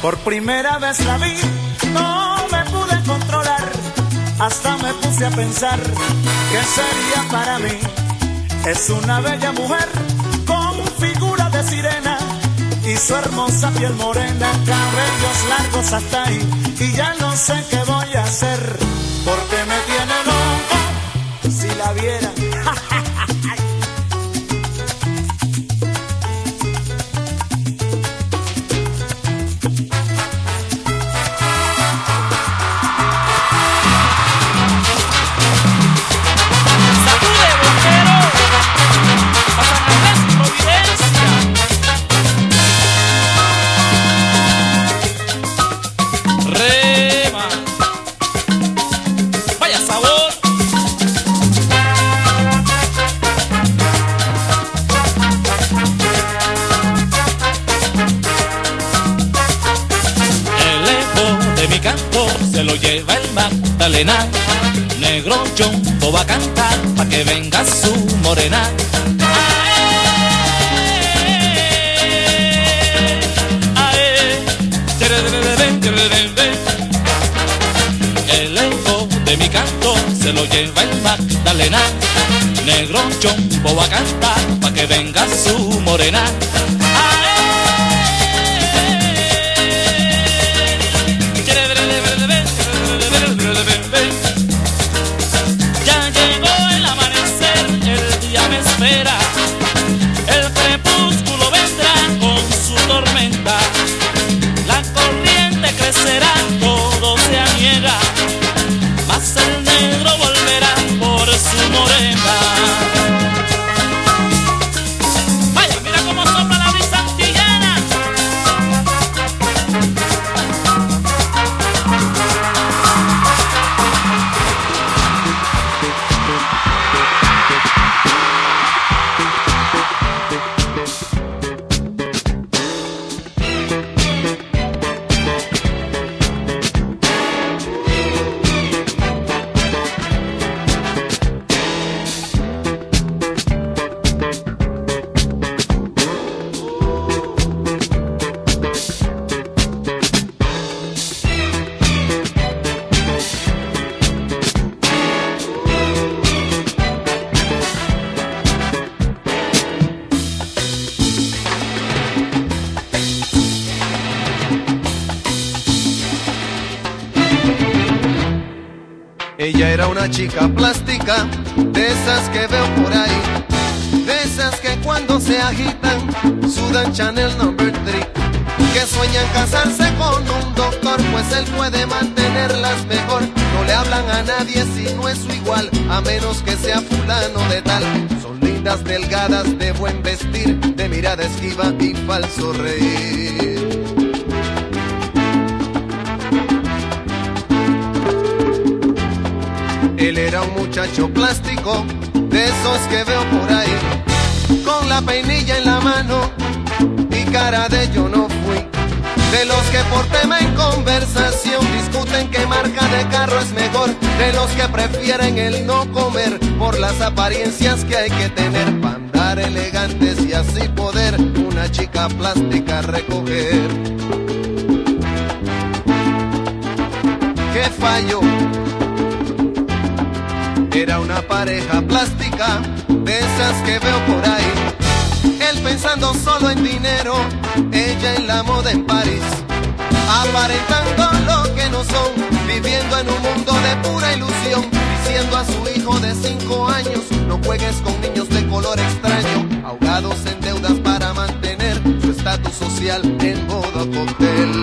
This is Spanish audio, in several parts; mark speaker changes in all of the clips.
Speaker 1: Por primera vez la vi, no me pude controlar, hasta me puse a pensar qué sería para mí. Es una bella mujer con figura de sirena y su hermosa piel morena, cabellos largos hasta ahí, y ya no sé qué voy a hacer, porque me tiene loco si la viera.
Speaker 2: Se lo lleva el Magdalena, negro Jumbo va a cantar pa' que venga su morena. El eco de mi canto se lo lleva el Magdalena, negro Jumbo va a cantar pa' que venga su morena. Ya llegó el amanecer, el día me espera, el crepúsculo vendrá con su tormenta, la corriente crecerá, todo se aniega, mas el negro volverá por su morena. Vaya, mira cómo sopla la brisa antillana.
Speaker 3: Ella era una chica plástica, de esas que veo por ahí, de esas que cuando se agitan sudan Chanel No. 3, que sueñan casarse con un doctor, pues él puede mantenerlas mejor. No le hablan a nadie si no es su igual, a menos que sea fulano de tal. Son lindas, delgadas, de buen vestir, de mirada esquiva y falso reír. Él era un muchacho plástico, de esos que veo por ahí, con la peinilla en la mano y cara de yo no fui. De los que por tema en conversación discuten qué marca de carro es mejor, de los que prefieren el no comer por las apariencias que hay que tener para andar elegantes y así poder una chica plástica recoger. ¿Qué falló? Era una pareja plástica, de esas que veo por ahí. Él pensando solo en dinero, ella en la moda en París, aparentando lo que no son, viviendo en un mundo de pura ilusión, diciendo a su hijo de 5 años, no juegues con niños de color extraño, ahogados en deudas para mantener su estatus social en modo cóctel.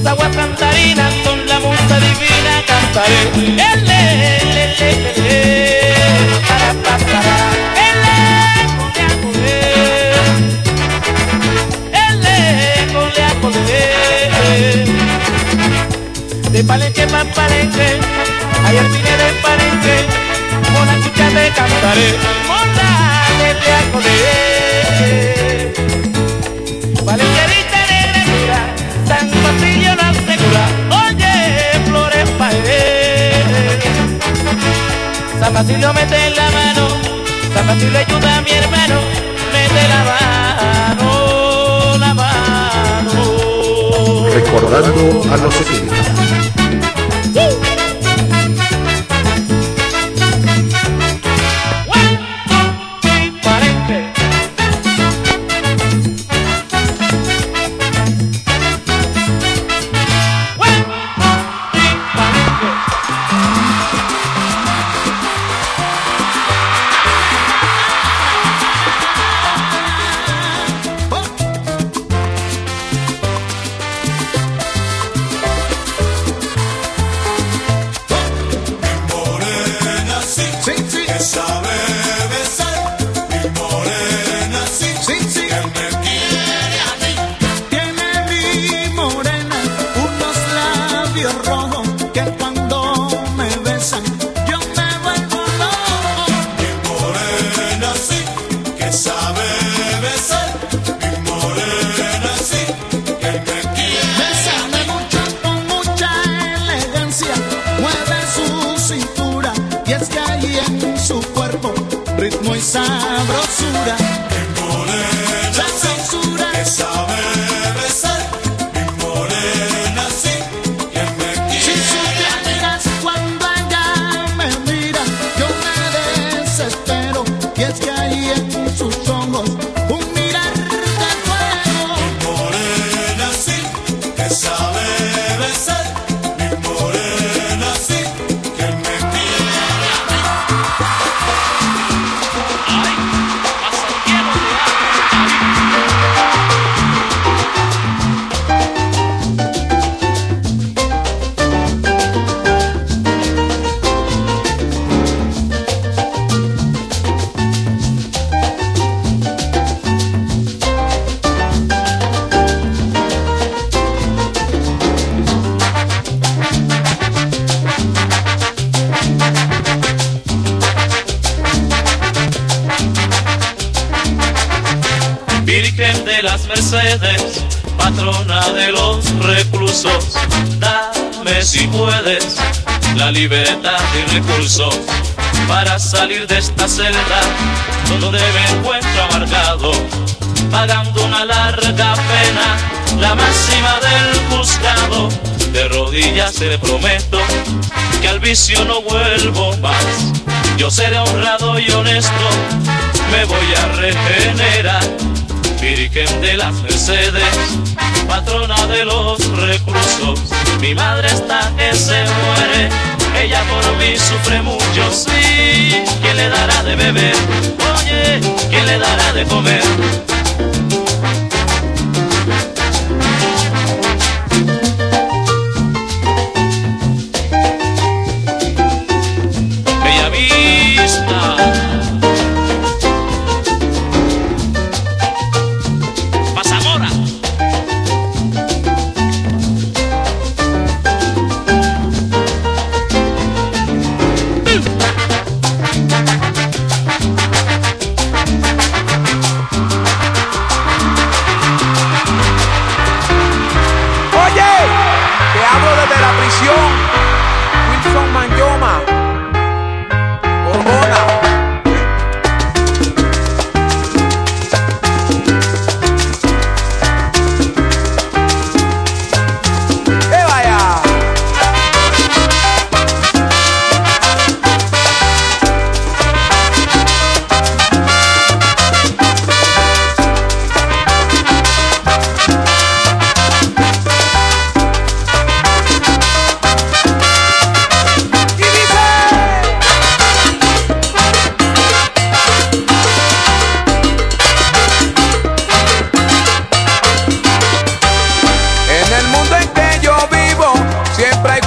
Speaker 2: sus aguas cantarinas, con la musa divina cantaré. Para, de Palenque pa' Palenque, ayer vine de Palenque, con la chucha te cantaré, monta de Leacole. Palenquerita negra dura, San Basilio la asegura, oye, flores pared. San Basilio mete la mano, San Basilio ayuda a mi hermano, mete la mano, la mano.
Speaker 4: Recordando a los 70.
Speaker 1: Ritmo y sabrosura, la censura que sabe besar, mi morena sí, que me quiere. Si supieras cuando ella me mira, yo me desespero, y es que hay en sus ojos un mirar de fuego. Mi morena sí, que sabe besar, mi morena sí, que me quiere.
Speaker 2: Virgen de las Mercedes, patrona de los reclusos, dame si puedes la libertad y recursos para salir de esta celda donde me encuentro amargado, pagando una larga pena, la máxima del juzgado. De rodillas te prometo que al vicio no vuelvo más. Yo seré honrado y honesto, me voy a regenerar. Virgen de las Mercedes, patrona de los reclusos, mi madre está que se muere, ella por mí sufre mucho, sí. ¿Quién le dará de beber? Oye, ¿quién le dará de comer? Bella Vista, Zamora.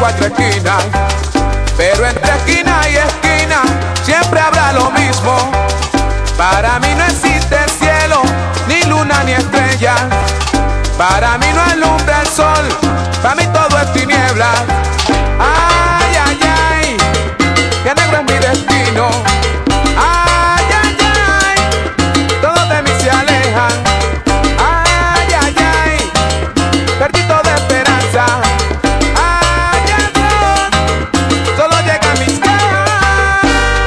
Speaker 5: 24 esquinas, pero entre esquina y esquina siempre habrá lo mismo. Para mí no existe cielo, ni luna ni estrella. Para mí no alumbra el sol, para mí todo es tiniebla. Ay, ay, ay, que negro es mi destino. Ay, ay, ay, todos de mí se alejan. Ay, ay, ay, perdí toda esperanza. Ay, ay, ay, solo llegan mis quejas.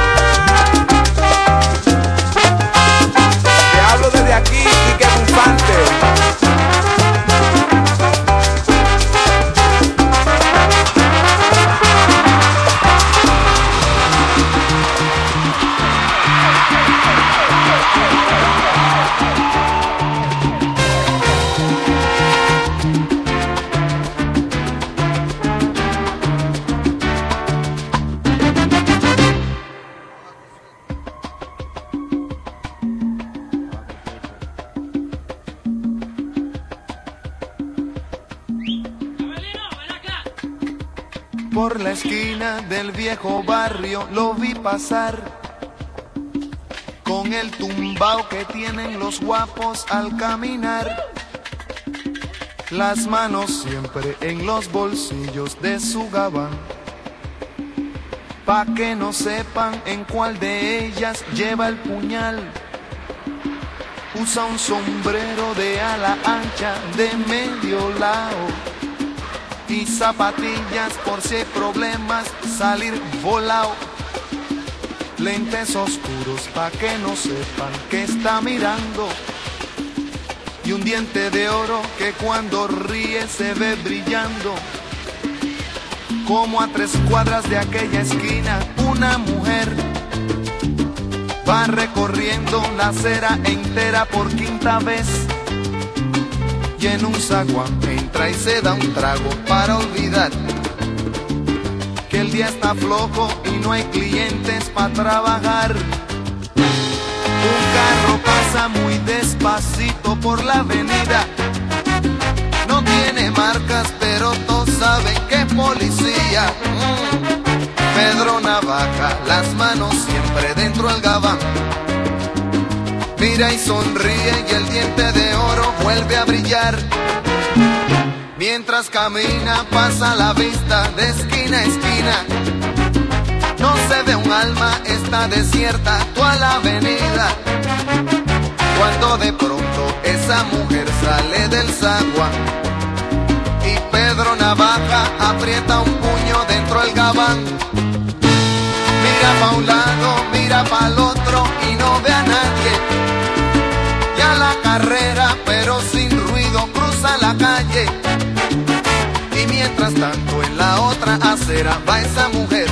Speaker 5: Te hablo desde aquí y que bufante.
Speaker 3: Por la esquina del viejo barrio lo vi pasar, con el tumbao que tienen los guapos al caminar, las manos siempre en los bolsillos de su gabán, pa' que no sepan en cuál de ellas lleva el puñal. Usa un sombrero de ala ancha de medio lado y zapatillas por si hay problemas salir volado. Lentes oscuros pa' que no sepan que está mirando, y un diente de oro que cuando ríe se ve brillando. Como a 3 cuadras de aquella esquina una mujer va recorriendo la acera entera por 5ª vez, y en un zaguán entra y se da un trago para olvidar que el día está flojo y no hay clientes para trabajar. Un carro pasa muy despacito por la avenida, no tiene marcas pero todos saben que es policía. Pedro Navaja, las manos siempre dentro del gabán, mira y sonríe y el diente de oro vuelve a brillar. Mientras camina pasa la vista de esquina a esquina, no se ve un alma, está desierta toda la avenida. Cuando de pronto esa mujer sale del zaguán y Pedro Navaja aprieta un puño dentro del gabán. Mira pa' un lado, mira pa' el otro y no ve a nadie. Ya la carrera, pero sin ruido, cruza la calle. Y mientras tanto en la otra acera va esa mujer,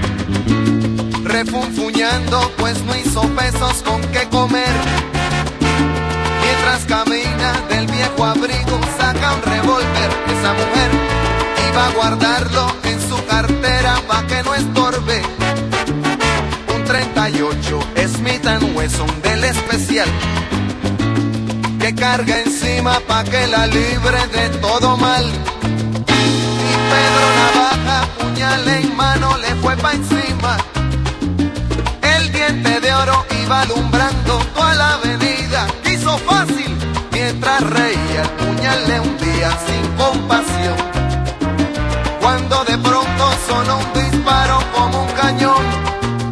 Speaker 3: refunfuñando pues no hizo pesos con qué comer. Mientras camina del viejo abrigo saca un revólver. Esa mujer iba a guardarlo en su cartera pa' que no estorbe. 38 Smith & Wesson del especial, que carga encima pa' que la libre de todo mal. Y Pedro Navaja, puñal en mano, le fue pa' encima. El diente de oro iba alumbrando toda la avenida. Quiso fácil, mientras reía, el puñal le hundía sin compasión. Cuando de pronto sonó un disparo como un cañón,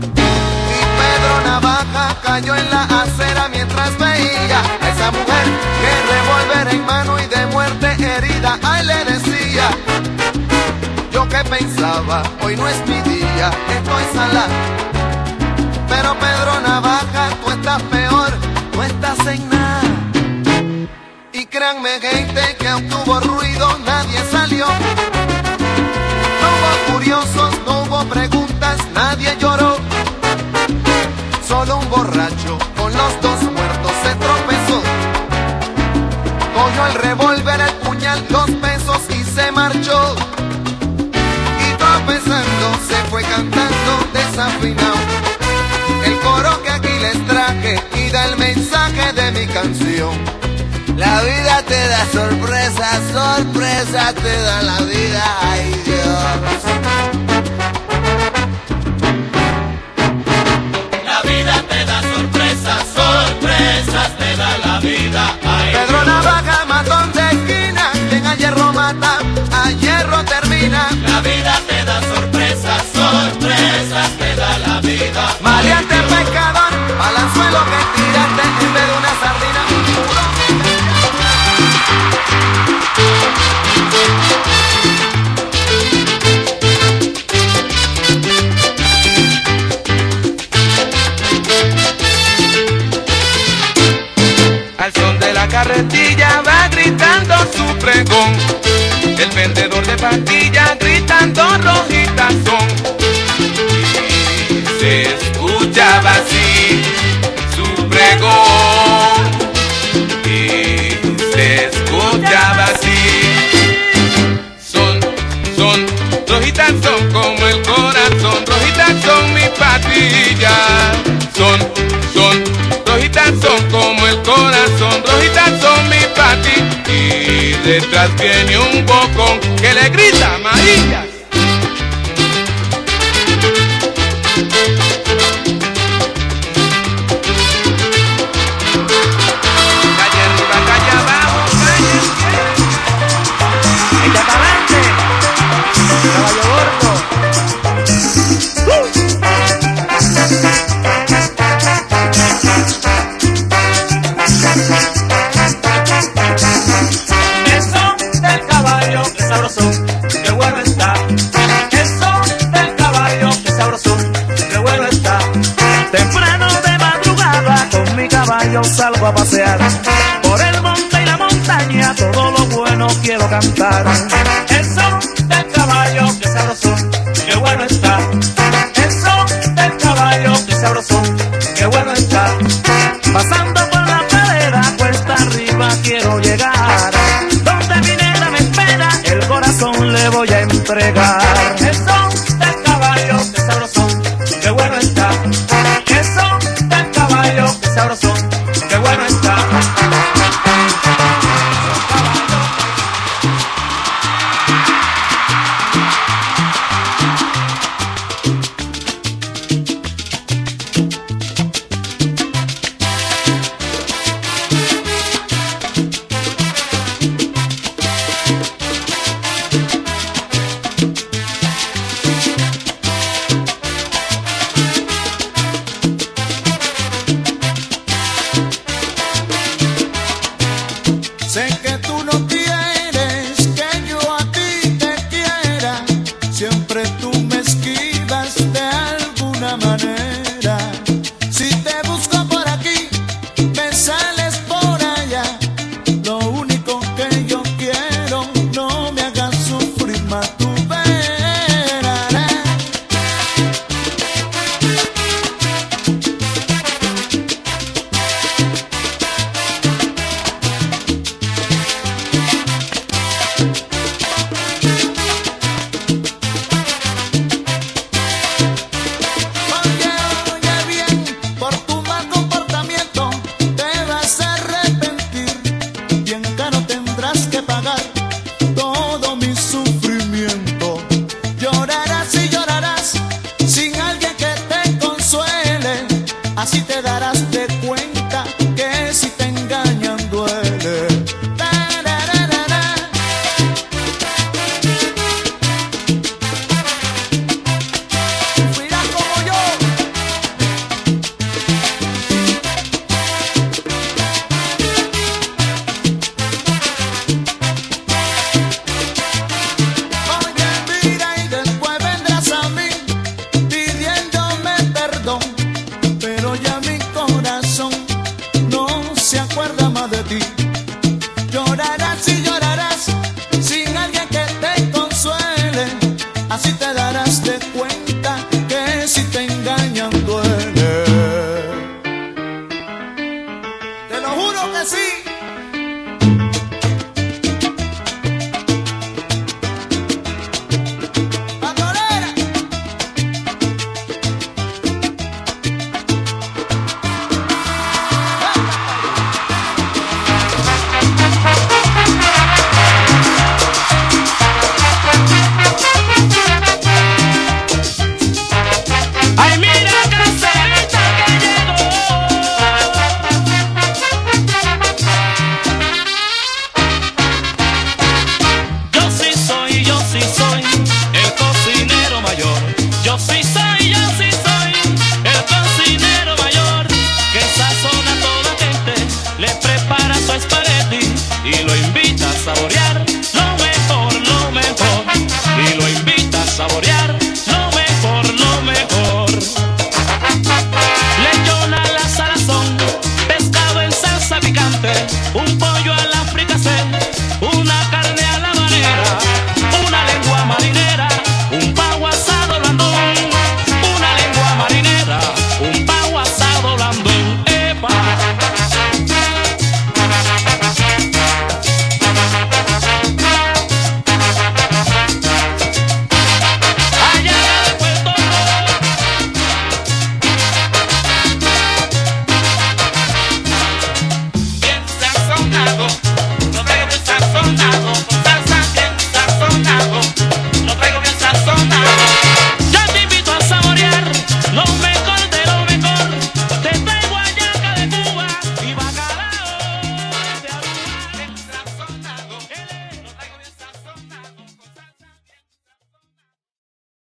Speaker 3: Navaja cayó en la acera mientras veía a esa mujer que revólver en mano y de muerte herida. Ay, le decía, yo que pensaba, hoy no es mi día, estoy salada. Pero Pedro Navaja, tú estás peor, no estás en nada. Y créanme gente que aunque hubo ruido nadie salió. No hubo curiosos, no hubo preguntas, nadie lloró. Solo un borracho con los 2 muertos se tropezó. Cogió el revólver, el puñal, los pesos y se marchó. Y tropezando se fue cantando desafinado el coro que aquí les traje y da el mensaje de mi canción. La vida te da sorpresa, sorpresa te da la vida, ay Dios.
Speaker 2: la vida. Ay,
Speaker 3: Pedro Navaja, matón de esquina, quien a hierro mata, a hierro termina.
Speaker 2: la vida te da sorpresas, sorpresas te da la vida.
Speaker 3: Maleante pescador, al anzuelo que tiraste en vez de una sardina.
Speaker 5: Al son de la carretilla va gritando su pregón, el vendedor de pastillas gritando rojitas son. Y se escuchaba así su pregón, y se escuchaba así. Son, rojitas son como el corazón, rojitas son mis pastillas. Son, rojitas son como el corazón, rojitas son mis pastillas. Y detrás viene un bocón que le grita amarillas. Calle arriba, calle abajo, calle
Speaker 1: ¡Echa pa'lante! ¡Caballo gordo! Eso del caballo, que sabroso, qué bueno está. Eso del caballo, que sabroso, qué bueno está. Temprano de madrugada con mi caballo salgo a pasear. Por el monte y la montaña todo lo bueno quiero cantar. Eso del caballo, que sabroso, qué bueno está. Eso del caballo, que sabroso, qué bueno está. Pasando por la pradera, cuesta arriba quiero llegar. Donde mi negra me espera, el corazón le voy a entregar.